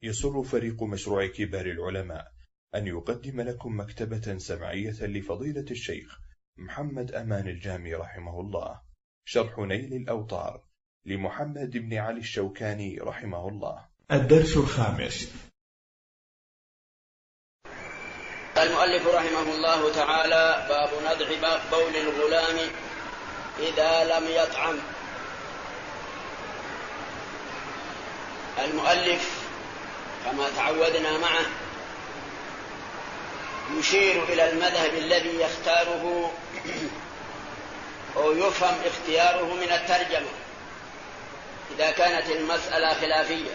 يسر فريق مشروع كبار العلماء أن يقدم لكم مكتبة سمعية لفضيلة الشيخ محمد أمان الجامي رحمه الله، شرح نيل الأوطار لمحمد بن علي الشوكاني رحمه الله. الدرس الخامس. المؤلف رحمه الله تعالى: باب نضع بول الغلام إذا لم يطعم. المؤلف كما تعودنا معه يشير إلى المذهب الذي يختاره أو يفهم اختياره من الترجمة إذا كانت المسألة خلافية،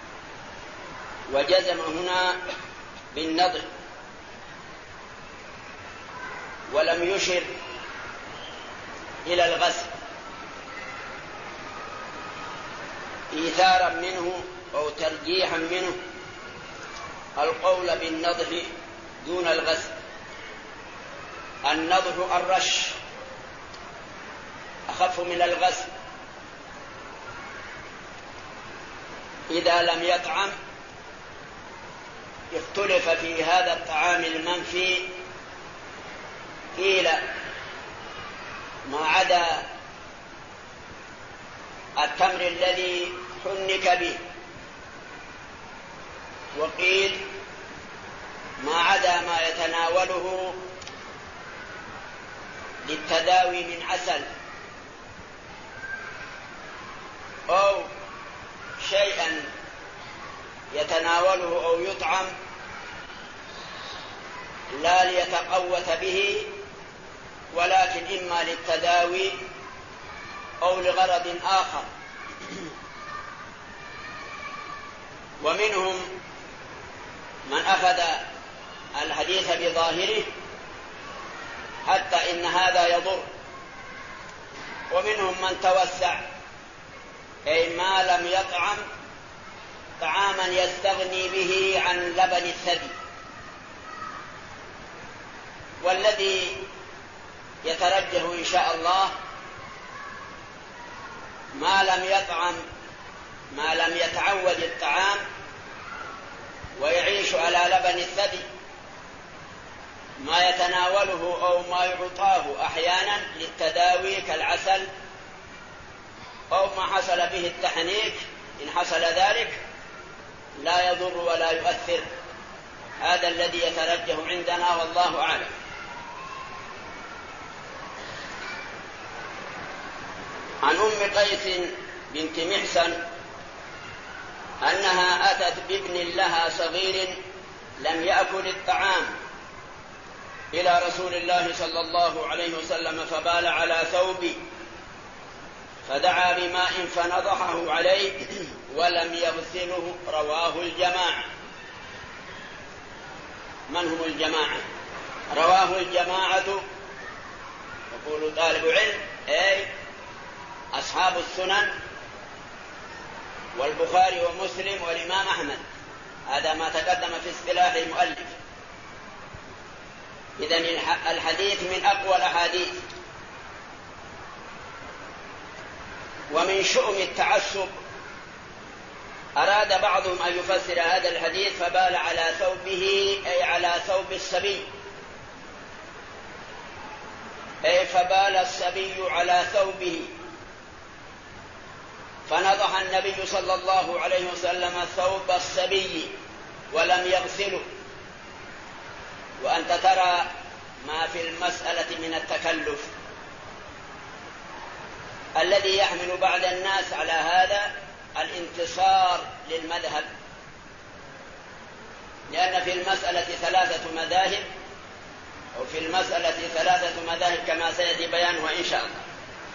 وجزم هنا بالنضع ولم يشر إلى الغسل إيثارا منه أو ترجيحا منه القول بالنضح دون الغسل. النضح الرش أخف من الغسل. إذا لم يطعم اختلف في هذا الطعام المنفي، قيل ما عدا التمر الذي حنك به، وقيل ما عدا ما يتناوله للتداوي من عسل أو شيئا يتناوله أو يطعم لا ليتقوت به، ولكن إما للتداوي أو لغرض آخر. ومنهم من أخذ الحديث بظاهره حتى إن هذا يضر، ومنهم من توسع، أي ما لم يطعم طعاما يستغني به عن لبن الثدي. والذي يترجح إن شاء الله ما لم يطعم، ما لم يتعود الطعام ويعيش على لبن الثدي، ما يتناوله أو ما يعطاه أحيانا للتداوي كالعسل أو ما حصل به التحنيك، إن حصل ذلك لا يضر ولا يؤثر. هذا الذي يترجح عندنا والله أعلم. عن أم قيس بنت محسن أنها أتت بابن لها صغير لم يأكل الطعام إلى رسول الله صلى الله عليه وسلم، فبال على ثوبه فدعا بماء فنضحه عليه ولم يغسله. رواه الجماعة. من هم الجماعة؟ رواه الجماعة يقول طالب علم أي أصحاب السنن والبخاري ومسلم والإمام أحمد. هذا ما تقدم في اصطلاح المؤلف. إذن الحديث من أقوى الأحاديث. ومن شؤم التعصب أراد بعضهم أن يفسر هذا الحديث فبال على ثوبه أي على ثوب الصبي، أي فبال الصبي على ثوبه، فنضح النبي صلى الله عليه وسلم ثوب الصبي ولم يغسله. وأنت ترى ما في المسألة من التكلف الذي يحمل بعض الناس على هذا الانتصار للمذهب، لأن في المسألة 3 مذاهب، أو في المسألة 3 مذاهب كما سيأتي بيانها إن شاء الله.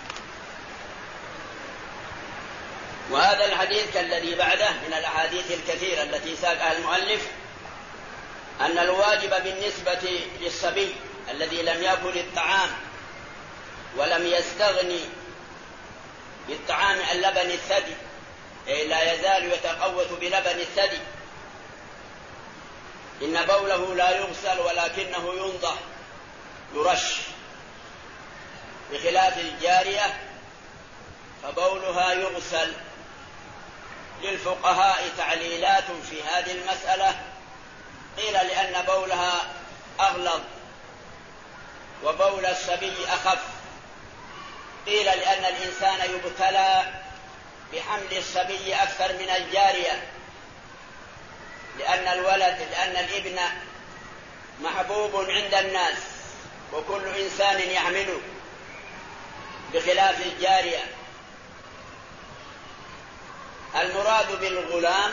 وهذا الحديث كالذي بعده من الأحاديث الكثيرة التي ساقها المؤلف أن الواجب بالنسبة للصبي الذي لم يأكل الطعام ولم يستغني بالطعام عن لبن الثدي، أي لا يزال يتقوت بلبن الثدي، إن بوله لا يغسل ولكنه ينضح يرش، بخلاف الجارية فبولها يغسل للفقهاء تعليلات في هذه المسألة. قيل لأن بولها أغلظ وبول الصبي أخف، قيل لأن الإنسان يبتلى بحمل الصبي أكثر من الجارية، لأن الابن محبوب عند الناس وكل إنسان يحمله بخلاف الجارية. المراد بالغلام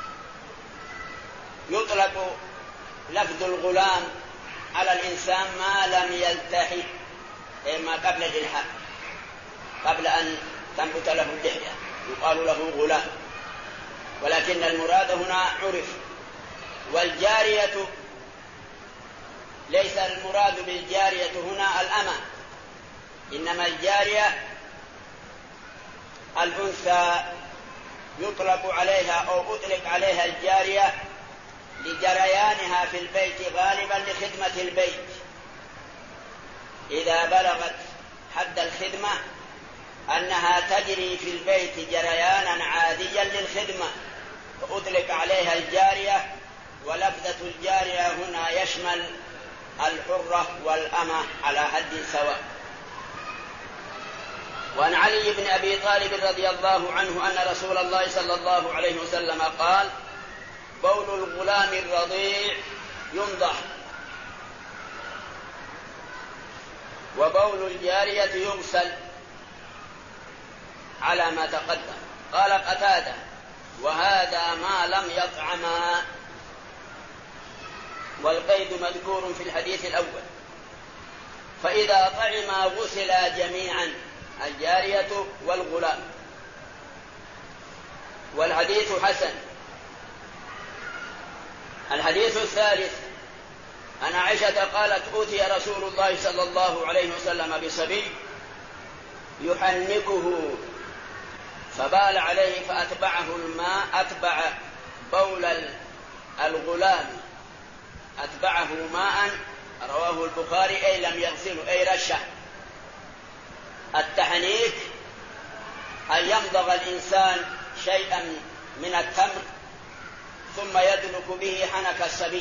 يطلق لفظ الغلام على الإنسان ما لم يلتحي، ما قبل الإلحاق، قبل أن تنبت له اللحية يقال له غلام، ولكن المراد هنا عرف. والجارية ليس المراد بالجارية هنا الأمة، إنما الجارية الأنثى يطلق عليها أو أطلق عليها الجارية لجريانها في البيت غالبا لخدمة البيت، إذا بلغت حد الخدمة أنها تجري في البيت جريانا عاديا للخدمة فأطلق عليها الجارية. ولفظة الجارية هنا يشمل الحرة والأمة على حد سواء. وعن علي بن أبي طالب رضي الله عنه أن رسول الله صلى الله عليه وسلم قال: بول الغلام الرضيع ينضح، وبول الجارية يغسل، على ما تقدم. قال قتادة: وهذا ما لم يطعما، والقيد مذكور في الحديث الأول. فإذا طعما غسلا جميعا، الجارية والغلام. والحديث حسن. الحديث الثالث عن عائشة قالت: أوتي رسول الله صلى الله عليه وسلم بصبي يحنكه فبال عليه فأتبعه الماء، أتبع بول الغلام أتبعه ماء، رواه البخاري، أي لم يغسله أي رشه. التحنيك أن يمضغ الإنسان شيئا من التمر ثم يدلك به حنك الصبي.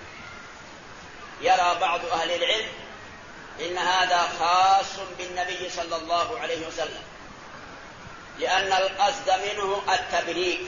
يرى بعض أهل العلم إن هذا خاص بالنبي صلى الله عليه وسلم، لأن القصد منه التبريك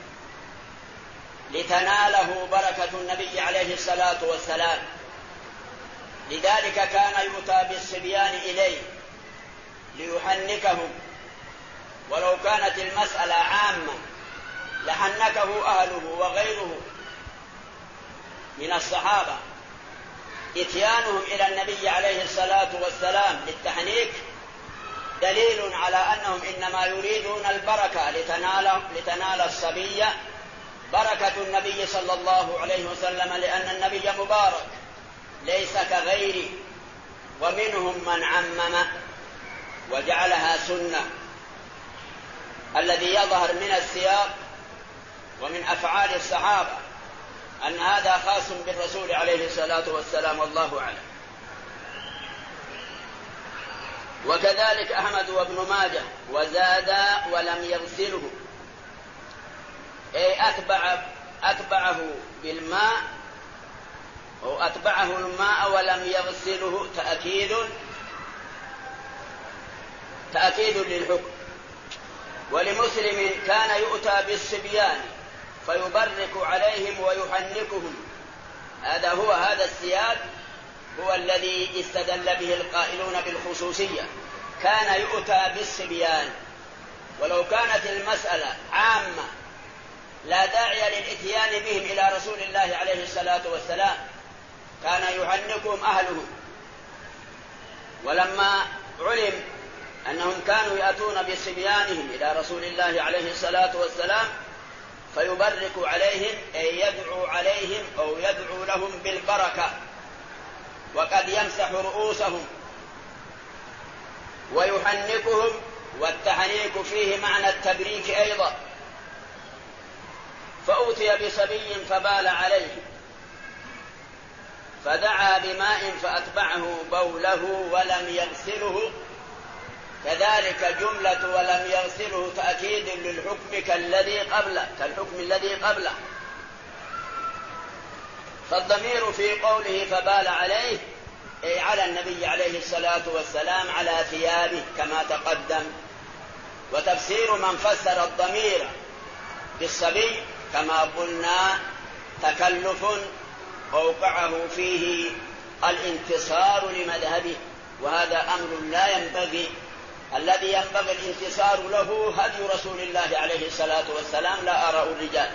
لتناله بركة النبي عليه الصلاة والسلام. لذلك كان يؤتى بالصبيان إليه ليحنكهم، ولو كانت المسألة عامة لحنكه أهله وغيره من الصحابة. إتيانهم إلى النبي عليه الصلاة والسلام للتحنيك دليل على أنهم إنما يريدون البركة لتنال الصبي بركة النبي صلى الله عليه وسلم، لأن النبي مبارك ليس كغيره. ومنهم من عمم وجعلها سنة. الذي يظهر من السياق ومن أفعال الصحابة أن هذا خاص بالرسول عليه الصلاة والسلام، والله أعلم. وكذلك أحمد وابن ماجه وزاد ولم يغسله، أي أتبعه بالماء أو أتبعه الماء ولم يغسله، تأكيد للحكم. ولمسلم: كان يؤتى بالصبيان فيبرك عليهم ويحنكهم. هذا السياق هو الذي استدل به القائلون بالخصوصية. كان يؤتى بالصبيان، ولو كانت المسألة عامة لا داعي للإتيان بهم إلى رسول الله عليه الصلاة والسلام، كان يحنكهم أهلهم. ولما علم أنهم كانوا يأتون بصبيانهم إلى رسول الله عليه الصلاة والسلام فيبرك عليهم، أي يدعو عليهم أو يدعو لهم بالبركة، وقد يمسح رؤوسهم ويحنكهم، والتحنيك فيه معنى التبريك أيضا. فأوتي بصبي فبال عليه فدعا بماء فأتبعه بوله ولم يغسله، كذلك جملة ولم يغسله تأكيد للحكم كالحكم الذي قبله. فالضمير في قوله فبال عليه أي على النبي عليه الصلاة والسلام على ثيابه كما تقدم. وتفسير من فسر الضمير بالصبي كما قلنا تكلف أوقعه فيه الانتصار لمذهبه، وهذا أمر لا ينبغي. الذي ينبغي الانتصار له هدي رسول الله عليه الصلاة والسلام لا آراء الرجال.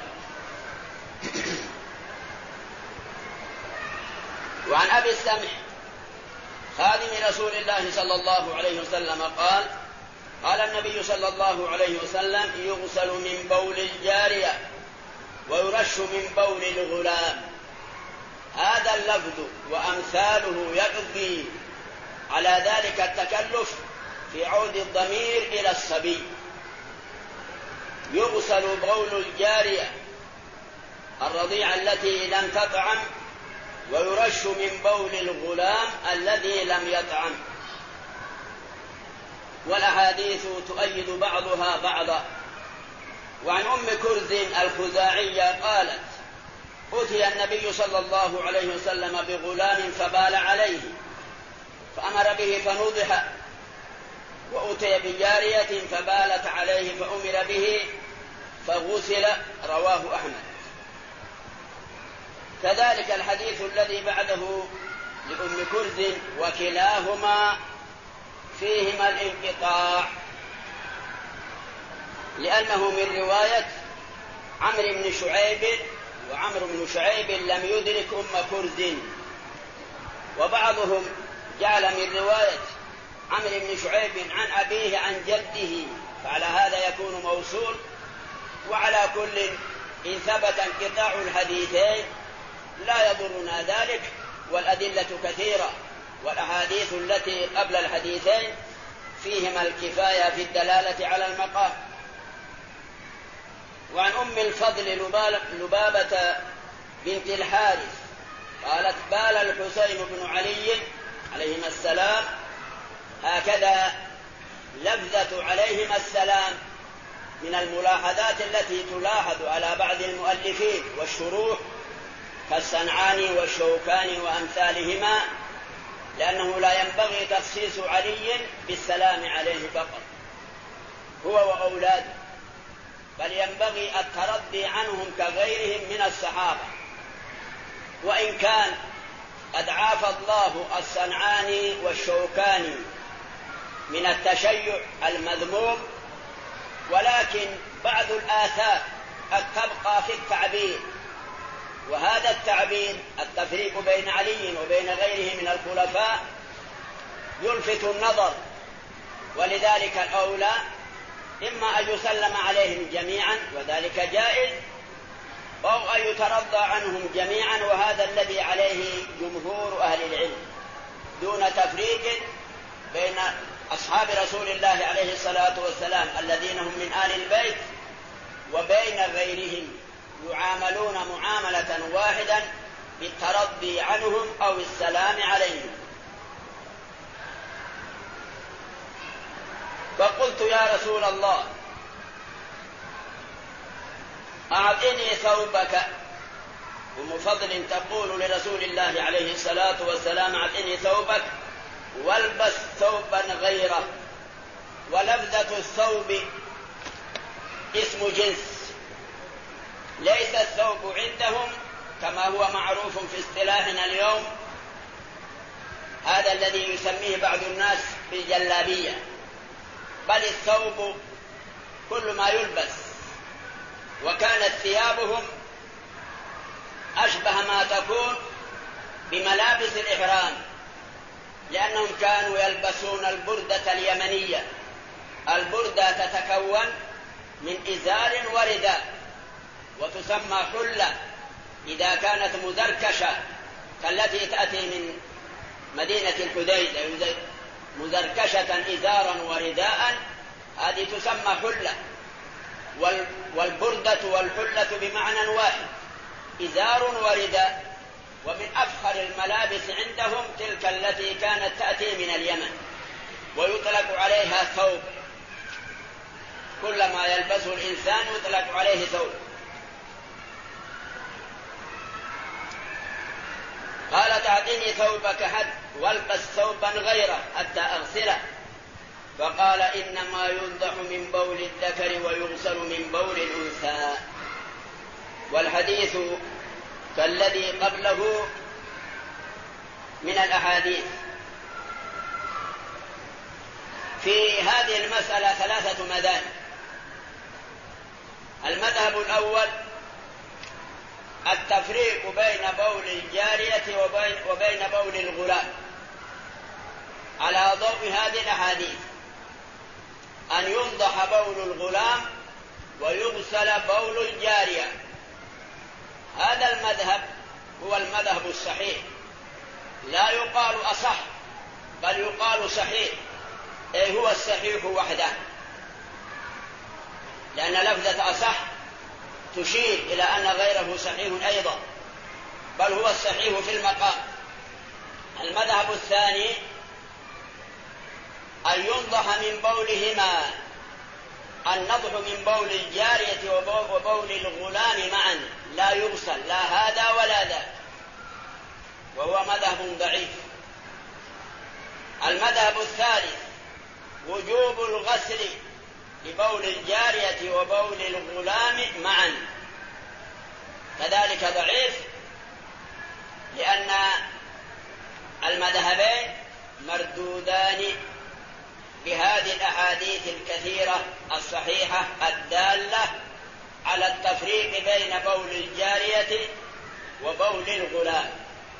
وعن أبي السمح خادم رسول الله صلى الله عليه وسلم قال النبي صلى الله عليه وسلم يغسل من بول الجارية ويرش من بول الغلام. هذا اللفظ وأمثاله يقضي على ذلك التكلف في عود الضمير إلى الصبي. يغسل بول الجارية الرضيعة التي لم تطعم ويرش من بول الغلام الذي لم يطعم. والأحاديث تؤيد بعضها بعضا. وعن أم كرز الخزاعية قالت أتي النبي صلى الله عليه وسلم بغلام فبال عليه فأمر به فنضح، وأتي بجارية فبالت عليه فأمر به فغسل، رواه أحمد. كذلك الحديث الذي بعده لأم كرز وكلاهما فيهما الانقطاع، لأنه من رواية عمرو بن شعيب، وعمرو بن شعيب لم يدرك أم كرز. وبعضهم جعل من رواية عمرو بن شعيب عن أبيه عن جده، فعلى هذا يكون موصول. وعلى كل إن ثبت انقطاع الحديثين لا يضرنا ذلك، والأدلة كثيرة، والأحاديث التي قبل الحديثين فيهما الكفاية في الدلالة على المقام. وعن أم الفضل لبابة بنت الحارث قالت بال الحسين بن علي عليهما السلام، هكذا لفظة عليهما السلام من الملاحظات التي تلاحظ على بعض المؤلفين والشروح كالصنعاني والشوكاني وأمثالهما، لأنه لا ينبغي تخصيص علي بالسلام عليه فقط هو وأولاده، بل ينبغي الترضي عنهم كغيرهم من الصحابة. وإن كان قد عافى الله الصنعاني والشوكاني من التشيع المذموم، ولكن بعض الآثار قد تبقى في التعبير، وهذا التعبير التفريق بين علي وبين غيره من الخلفاء يلفت النظر، ولذلك الأولى إما أن يسلم عليهم جميعا وذلك جائز، أو أن يترضى عنهم جميعا، وهذا الذي عليه جمهور أهل العلم، دون تفريق بين أصحاب رسول الله عليه الصلاة والسلام الذين هم من آل البيت وبين غيرهم، يعاملون معاملة واحدا بالترضي عنهم أو السلام عليهم. فقلت يا رسول الله أعطني ثوبك. أم فضل تقول لرسول الله عليه الصلاة والسلام أعطني ثوبك والبس ثوبا غيره. ولفظة الثوب اسم جنس، ليس الثوب عندهم كما هو معروف في اصطلاحنا اليوم هذا الذي يسميه بعض الناس بالجلابية، بل الثوب كل ما يلبس. وكانت ثيابهم أشبه ما تكون بملابس الإحرام، لأنهم كانوا يلبسون البردة اليمنية. البردة تتكون من إزار ورداء، وتسمى حلة إذا كانت مزركشة كالتي تأتي من مدينة الحديدة مزركشة إزارا ورداء، هذه تسمى حلة. والبردة والحلة بمعنى واحد، إزار ورداء. ومن أفخر الملابس عندهم تلك التي كانت تأتي من اليمن، ويطلق عليها ثوب، كل ما يلبسه الإنسان يطلق عليه ثوب. قال تعطيني ثوبك والبس ثوبا غيره حتى أغسله، فقال إنما ينضح من بول الذكر ويغسل من بول الأنثى. والحديث كالذي قبله من الأحاديث. في هذه المسألة 3 مذاهب. المذهب الأول التفريق بين بول الجارية وبين بول الغلام على ضوء هذه الأحاديث، أن ينضح بول الغلام ويغسل بول الجارية. هذا المذهب هو المذهب الصحيح، لا يقال أصح بل يقال صحيح، أي هو الصحيح وحده، لأن لفظة أصح تشير إلى أن غيره صحيح أيضا، بل هو الصحيح في المقام. المذهب الثاني أن ينضح من بولهما، النضح من بول الجارية وبول الغلام معا، لا يغسل لا هذا ولا ذاك، وهو مذهب ضعيف. المذهب الثالث وجوب الغسل لبول الجارية وبول الغلام معا، كذلك ضعيف، لأن المذهبين مردودان بهذه الأحاديث الكثيرة الصحيحة الدالة على التفريق بين بول الجارية وبول الغلام.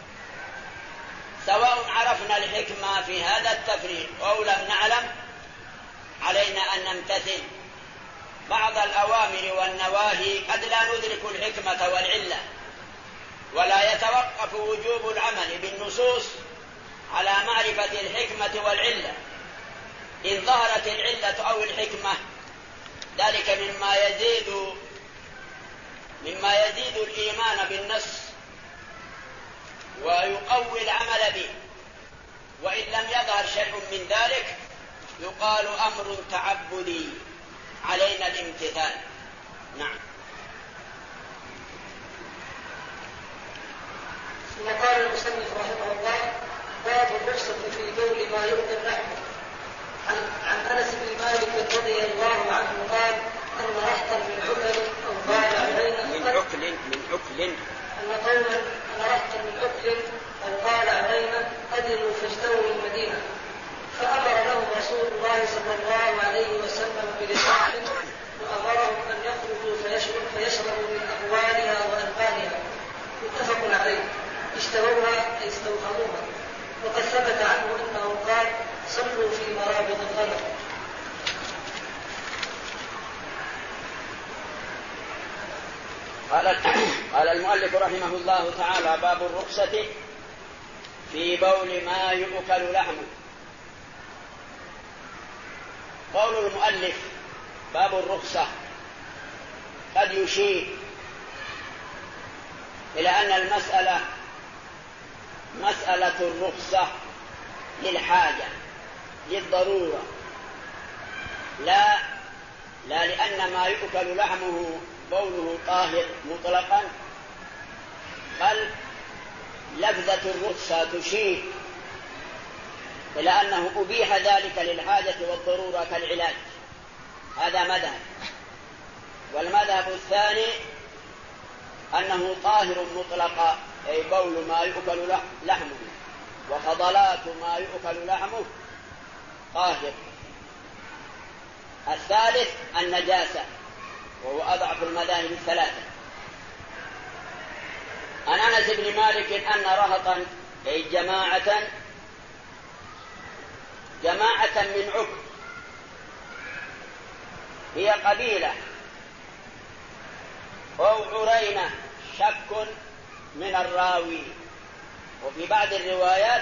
سواء عرفنا الحكمة في هذا التفريق أو لم نعلم، علينا أن نمتثل بعض الأوامر والنواهي، قد لا ندرك الحكمة والعلة، ولا يتوقف وجوب العمل بالنصوص على معرفة الحكمة والعلة. إن ظهرت العلة أو الحكمة ذلك مما يزيد الإيمان بالنص ويقوي العمل به، وإن لم يظهر شيء من ذلك يقال أمر تعبدي علينا الامتثال. نعم. ثم قال المصنف رحمه الله: باب الرخصة في بول ما يؤكل لحمه. عن أنس بن مالك رضي الله عنه قال: أن رهطا من عكل أو قال علينا من عكل أن قوما أن رهطا من عكل أو قال علينا قدموا فاجتووا المدينة، فأمر لهم رسول الله صلى الله عليه وسلم بلحاح، وأمرهم أن يخرجوا فيشربوا من أحوالها وألبانها. متفق عليه. اشتروها أي استوخروها. وقد ثبت عنه أنه قال: صلوا في مرابض الغنم. قال المؤلف رحمه الله تعالى: باب الرخصة في بول ما يؤكل لحمه. قول المؤلف باب الرخصة قد يشير إلى أن المسألة مسألة الرخصة للحاجة للضرورة، لا لأن ما يؤكل لحمه بوله طاهر مطلقا، بل لفظة الرخصة تشير إلى أنه أبيح ذلك للحاجة والضرورة كالعلاج. هذا مذهب. والمذهب الثاني أنه طاهر مطلقا، أي بول ما يؤكل لحمه وفضلات ما يؤكل لحمه طاهر. الثالث النجاسة، وهو أضعف المذاهب الثلاثة. عن أنس بن مالك أن رهطا أي جماعة من عكل، هي قبيلة، أو عرينة، شك من الراوي. وفي بعض الروايات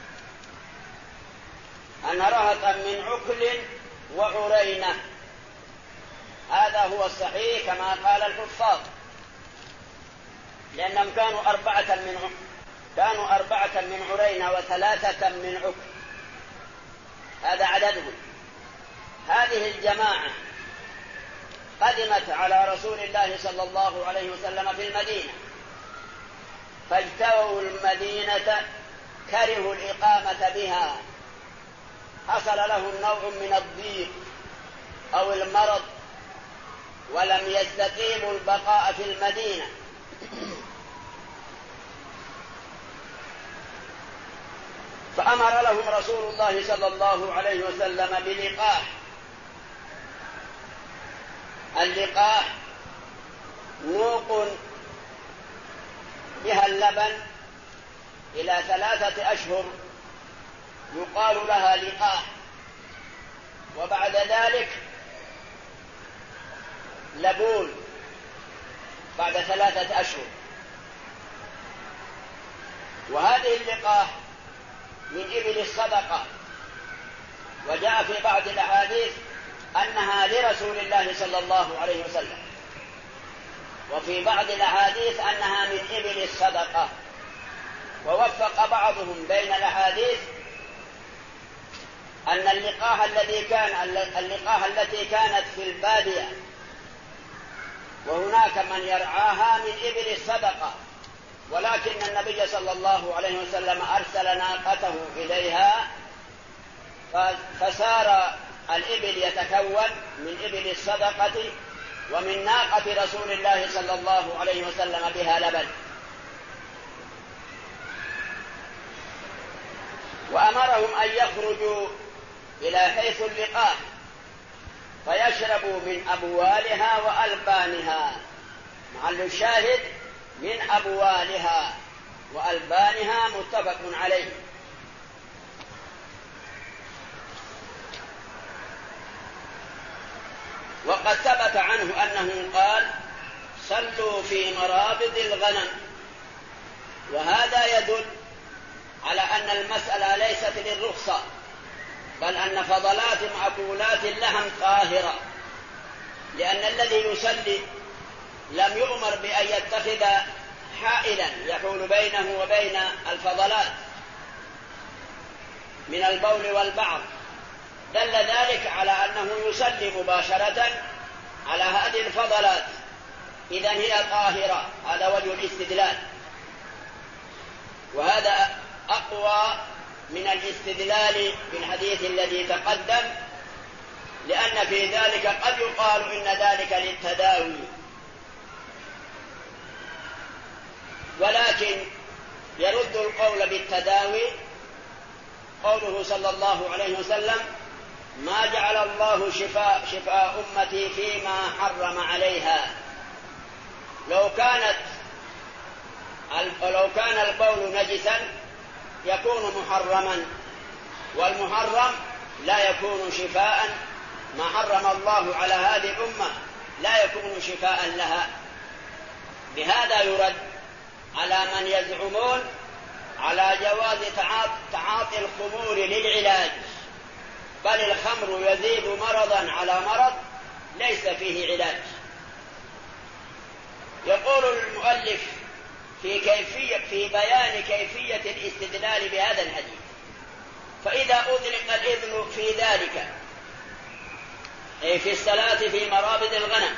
أن رهطا من عكل وعرينة. هذا هو الصحيح كما قال الحفاظ، لأنهم كانوا أربعة من عرينة وثلاثة من عكل. هذا عددهم. هذه الجماعة قدمت على رسول الله صلى الله عليه وسلم في المدينة، فاجتووا المدينة، كرهوا الإقامة بها، حصل لهم نوع من الضيق أو المرض، ولم يستطيعوا البقاء في المدينة، فأمر لهم رسول الله صلى الله عليه وسلم بلقاح. اللقاح نوق بها اللبن إلى 3 أشهر يقال لها لقاح، وبعد ذلك لبون بعد 3 أشهر. وهذه اللقاح من إبل الصدقة، وجاء في بعض الأحاديث أنها لرسول الله صلى الله عليه وسلم، وفي بعض الأحاديث أنها من إبل الصدقة. ووفق بعضهم بين الأحاديث أن اللقاح التي كانت في البادية وهناك من يرعاها من إبل الصدقة، ولكن النبي صلى الله عليه وسلم أرسل ناقته إليها، فصار الإبل يتكون من إبل الصدقة ومن ناقة رسول الله صلى الله عليه وسلم بها لبن. وأمرهم أن يخرجوا إلى حيث اللقاح فيشربوا من أبوالها وألبانها. محل الشاهد من أبوالها وألبانها متفق عليه. وقد ثبت عنه أنه قال: صلوا في مرابض الغنم. وهذا يدل على أن المسألة ليست للرخصة، بل أن فضلات مأكولات اللحم طاهرة، لأن الذي يصلي لم يؤمر بأن يتخذ حائلا يحول بينه وبين الفضلات من البول والبعض، دل ذلك على أنه يصلي مباشرة على هذه الفضلات، إذن هي طاهرة. هذا وجه الاستدلال، وهذا أقوى من الاستدلال بالحديث الذي تقدم، لأن في ذلك قد يقال إن ذلك للتداوي، ولكن يرد القول بالتداوي قوله صلى الله عليه وسلم: ما جعل الله شفاء أمتي فيما حرم عليها. لو كان البول نجسا يكون محرما، والمحرم لا يكون شفاء. ما حرم الله على هذه الأمة لا يكون شفاء لها. بهذا يرد على من يزعمون على جواز تعاطي الخمور للعلاج، بل الخمر يزيد مرضا على مرض ليس فيه علاج. يقول المؤلف في بيان كيفية الاستدلال بهذا الحديث: فإذا أطلق الإذن في ذلك، أي في الصلاة في مرابض الغنم،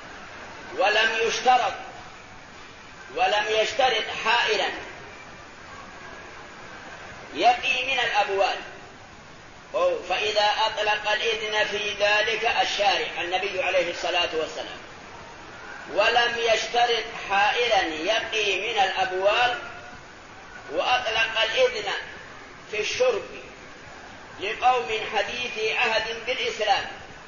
ولم يشترط حائلا يقي من الأبوال، فإذا أطلق الإذن في ذلك الشارع النبي عليه الصلاة والسلام ولم يشترط حائلا يقي من الأبوال، وأطلق الإذن في الشرب لقوم حديثي عهد بالإسلام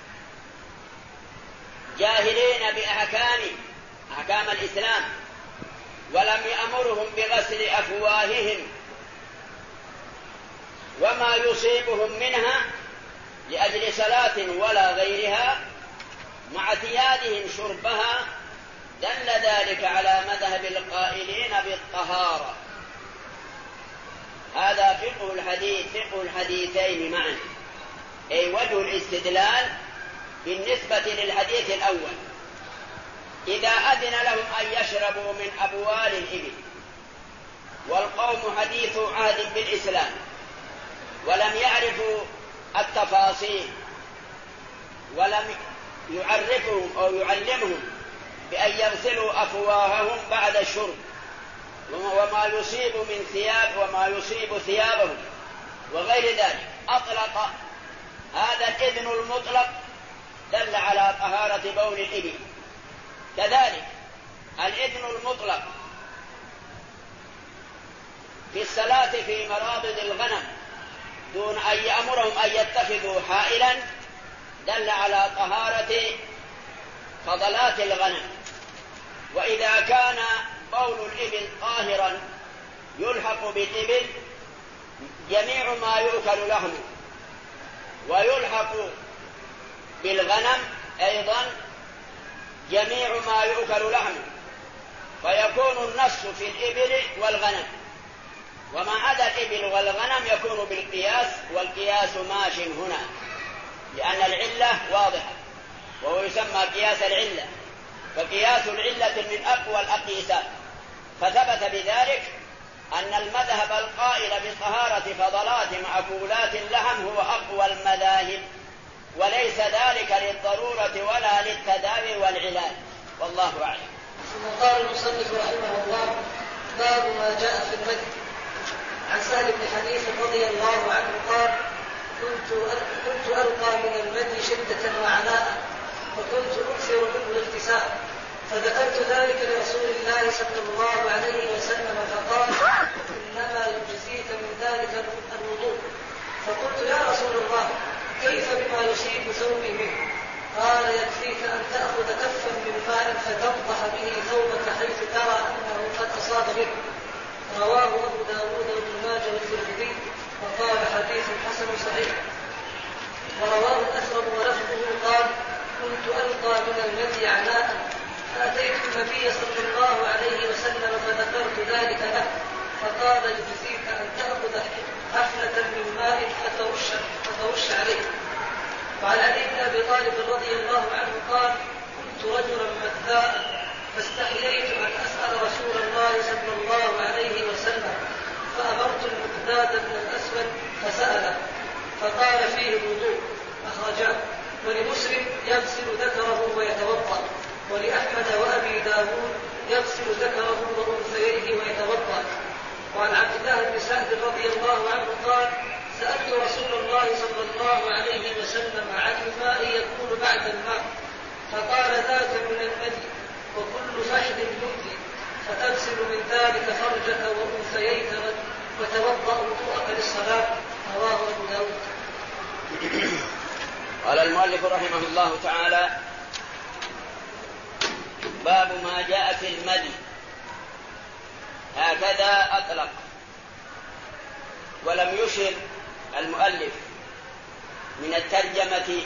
جاهلين بأحكام الإسلام، ولم يأمرهم بغسل أفواههم وما يصيبهم منها لأجل صلاة ولا غيرها، مع اعتيادهم شربها، دل ذلك على مذهب القائلين بالطهارة. هذا فقه الحديثين معا، أي وجه الاستدلال بالنسبة للحديث الأول. إذا أذن لهم أن يشربوا من أبوال الإبل والقوم حديث عهد بالإسلام ولم يعرفوا التفاصيل ولم يعرفهم أو يعلمهم بأن يغسلوا أفواههم بعد الشرب وما يصيب من ثياب وما يصيب ثيابهم وغير ذلك، أطلق هذا الإذن المطلق دل على طهارة بول الإبل. كذلك الإذن المطلق في الصلاة في مرابض الغنم دون أن يأمرهم أن يتخذوا حائلا دل على طهارة فضلات الغنم. وإذا كان بول الإبل طاهرا يلحق بالإبل جميع ما يؤكل لحمه، ويلحق بالغنم أيضا جميع ما يؤكل لحمه، فيكون النص في الإبل والغنم، وما عدا الإبل والغنم يكون بالقياس، والقياس ماش هنا لأن العلة واضحة وهو يسمى قياس العلة، فقياس العلة من أقوى الأقيسات. فثبت بذلك أن المذهب القائل بطهارة فضلات مأكولات اللحم هو أقوى المذاهب، وليس ذلك للضرورة ولا للتداوي والعلاج، والله أعلم. ثم قال المصنف رحمه الله: باب ما جاء في المدي. عن سهل بن حنيف رضي الله عنه قال: كنت ألقى من المدي شدة وعناء، وكنت أكثر منه الاغتسال، فذكرت ذلك لرسول الله صلى الله عليه وسلم فقال: إنما يجزيك من ذلك الوضوء. فقلت: يا رسول الله، كيف بما يصيب ثوبي منه؟ قال: يكفيك أن تأخذ كفا من ماء فتنضح به ثوبك حيث ترى أنه قد أصاب به. رواه أبو داود وابن ماجه والترمذي وقال: حديث حسن صحيح. ورواه الأثرم ولفظه قال: كنت ألقى من المدي عناء، فأتيت النبي صلى الله عليه وسلم فذكرت ذلك له، فقال: يجزيك أن تأخذ حفنة من ماء فترش عليه. وعن علي بن أبي طالب رضي الله عنه قال: كنت رجلا مذاء، فاستحييت أن أسأل رسول الله صلى الله عليه وسلم، فأمرت المقداد بن الأسود فسأله، فقال: فيه الوضوء. أخرجاه. ولمسلم: يغسل ذكره ويتوضأ. ولأحمد وأبي داود: يغسل ذكره وأنثيه ويتوضأ. وعن عبد الله بن سعد رضي الله عنه قال: سألت رسول الله صلى الله عليه وسلم عن الماء يكون بعد الماء، فقال: ذاك من المدي، وكل فحل يؤذي، فتغسل من ذلك فرجك وأنثييك وتوضأ وضوءك للصلاة. رواه أبو داود. قال المؤلف رحمه الله تعالى: باب ما جاء في المدي. هكذا أطلق، ولم يشر المؤلف من الترجمة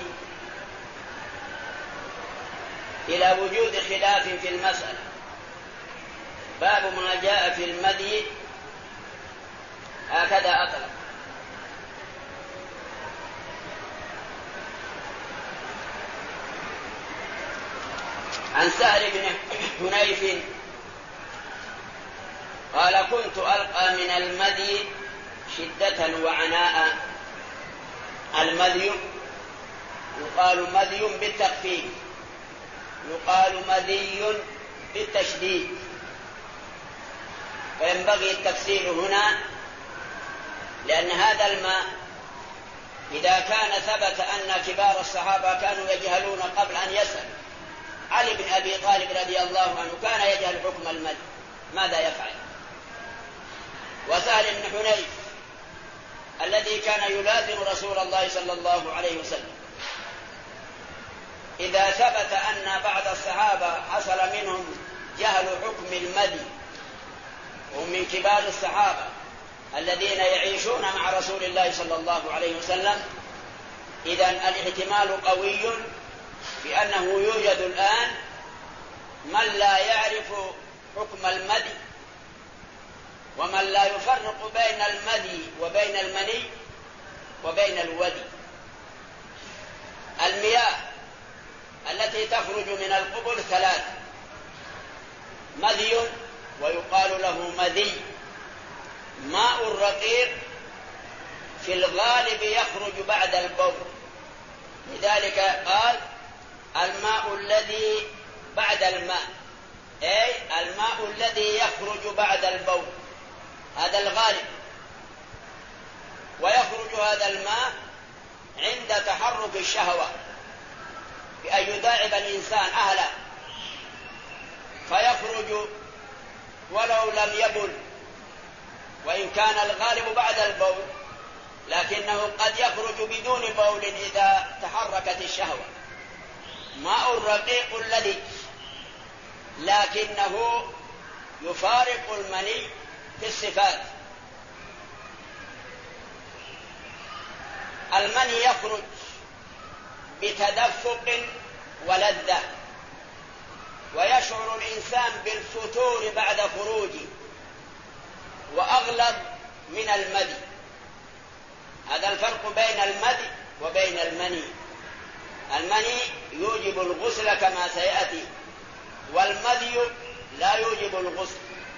إلى وجود خلاف في المسألة. باب ما جاء في المدي هكذا أطلق. عن سهل بن حنيف قال: كنت ألقى من المدي شدة وعناء. المدي يقال مدي بالتخفيف، يقال مدي بالتشديد، فينبغي التفسير هنا، لأن هذا الماء إذا كان ثبت أن كبار الصحابة كانوا يجهلون قبل أن يسأل. علي بن أبي طالب رضي الله عنه كان يجهل حكم المدي، ماذا يفعل؟ وسهل بن حنيف الذي كان يلازم رسول الله صلى الله عليه وسلم، إذا ثبت أن بعض الصحابة حصل منهم جهل حكم المدي وهم من كبار الصحابة الذين يعيشون مع رسول الله صلى الله عليه وسلم، إذن الاحتمال قوي بأنه يوجد الآن من لا يعرف حكم المدي، ومن لا يفرق بين المدي وبين المني وبين الودي. المياه التي تخرج من القبل ثلاث: مدي ويقال له مدي، ماء رقيق في الغالب يخرج بعد البول، لذلك قال الماء الذي بعد الماء، أي الماء الذي يخرج بعد البول، هذا الغالب. ويخرج هذا الماء عند تحرك الشهوة بأن يداعب الإنسان أهله، فيخرج ولو لم يبل، وإن كان الغالب بعد البول، لكنه قد يخرج بدون بول إذا تحركت الشهوة. ماء رقيق لذيذ، لكنه يفارق المني في الصفات. المني يخرج بتدفق ولذة، ويشعر الإنسان بالفتور بعد خروجه، وأغلظ من المدي. هذا الفرق بين المدي وبين المني. المني يوجب الغسل كما سيأتي، والمدي لا يوجب الغسل.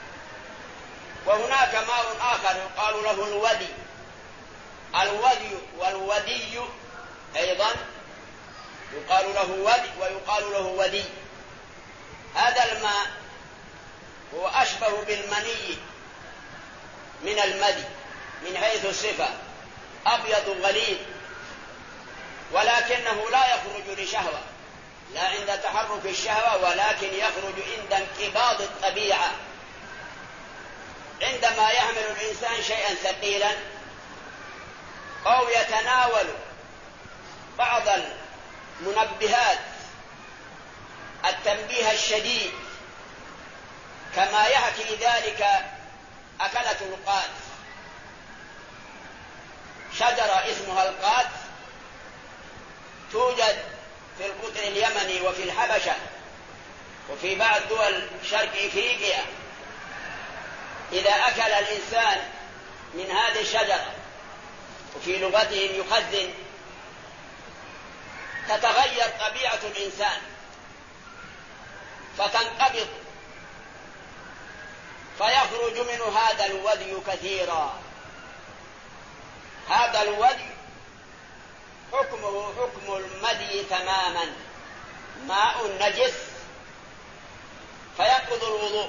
وهناك ماء آخر يقال له الودي. الودي والودي أيضا يقال له ودي ويقال له ودي. هذا الماء هو أشبه بالمني من المدي من حيث الصفة، أبيض غليظ، ولكنه لا يخرج لشهوة، لا عند تحرك الشهوة، ولكن يخرج عند انقباض الطبيعة. عندما يحمل الإنسان شيئا ثقيلا أو يتناول بعض المنبهات التنبيه الشديد، كما يحكي ذلك أكلة القات، شجرة اسمها القات توجد في القطر اليمني وفي الحبشة وفي بعض دول شرق إفريقيا. إذا أكل الإنسان من هذه الشجرة، وفي لغتهم يخزن، تتغير طبيعة الإنسان فتنقبض، فيخرج منه هذا الودي كثيرا. هذا الودي حكمه حكم المدي تماما، ماء نجس فينقض الوضوء.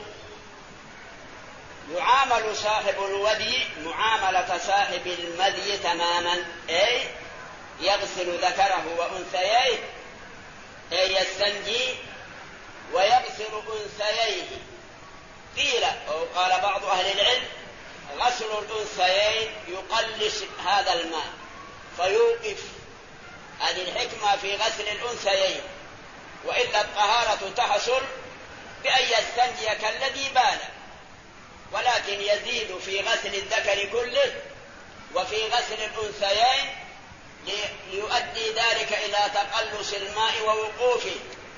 يعامل صاحب الودي معاملة صاحب المدي تماما، أي يغسل ذكره وأنثييه، أي يستنجي ويغسل أنثييه. قيل أو قال بعض أهل العلم غسل الأنثيين يقلص هذا الماء فيوقف. هذه الحكمة في غسل الأنثيين، وإلا الطهارة تحصل بأن يستنجي كالذي بال، ولكن يزيد في غسل الذكر كله وفي غسل الأنثيين ليؤدي ذلك إلى تقلص الماء ووقوفه،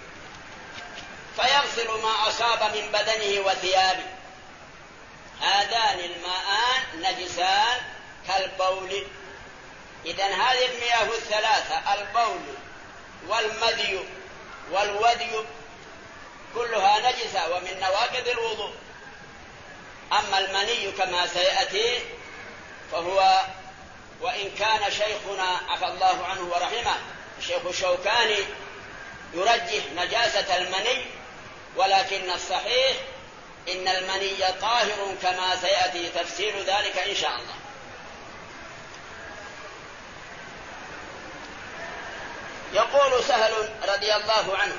فيغسل ما أصاب من بدنه وثيابه. هذان الماءان نجسان كالبول. إذن هذه المياه الثلاثة، البول والمدي والودي، كلها نجسة ومن نواقض الوضوء. أما المني كما سيأتي فهو، وإن كان شيخنا عفى الله عنه ورحمه الشيخ الشوكاني يرجح نجاسة المني، ولكن الصحيح إن المني طاهر كما سيأتي تفسير ذلك إن شاء الله. يقول سهل رضي الله عنه: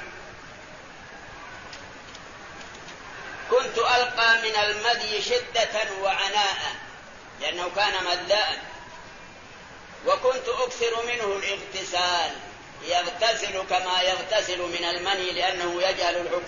كنت ألقى من المدي شدة وعناء، لأنه كان مداء، وكنت أكثر منه الاغتسال، يغتسل كما يغتسل من المني لأنه يجهل الحكم.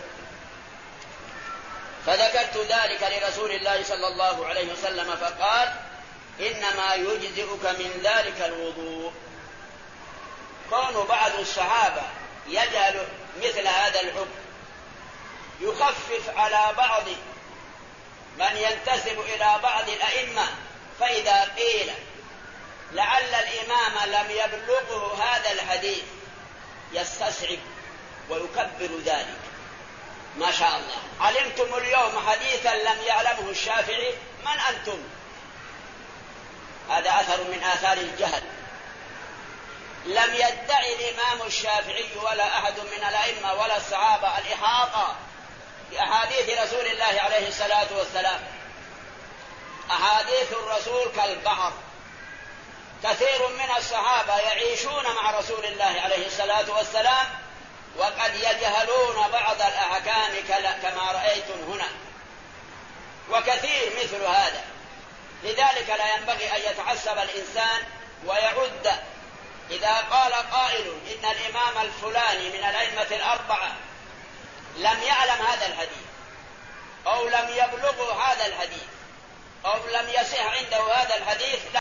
فذكرت ذلك لرسول الله صلى الله عليه وسلم فقال: إنما يجزئك من ذلك الوضوء. كون بعض الصحابة يجهل مثل هذا الحكم يخفف على بعض من ينتسب إلى بعض الأئمة، فإذا قيل لعل الإمام لم يبلغه هذا الحديث يستصعب ويكبر ذلك. ما شاء الله، علمتم اليوم حديثا لم يعلمه الشافعي، من أنتم؟ هذا أثر من آثار الجهل. لم يدعي الإمام الشافعي ولا أحد من الأئمة ولا الصحابة الإحاطة بأحاديث رسول الله عليه الصلاة والسلام. أحاديث الرسول كالبحر، كثير من الصحابة يعيشون مع رسول الله عليه الصلاة والسلام وقد يجهلون بعض الأحكام كما رأيتم هنا، وكثير مثل هذا. لذلك لا ينبغي أن يتعصب الإنسان ويعد. إذا قال قائل إن الإمام الفلاني من الأئمة الأربعة لم يعلم هذا الحديث أو لم يبلغه هذا الحديث أو لم يصح عنده هذا الحديث،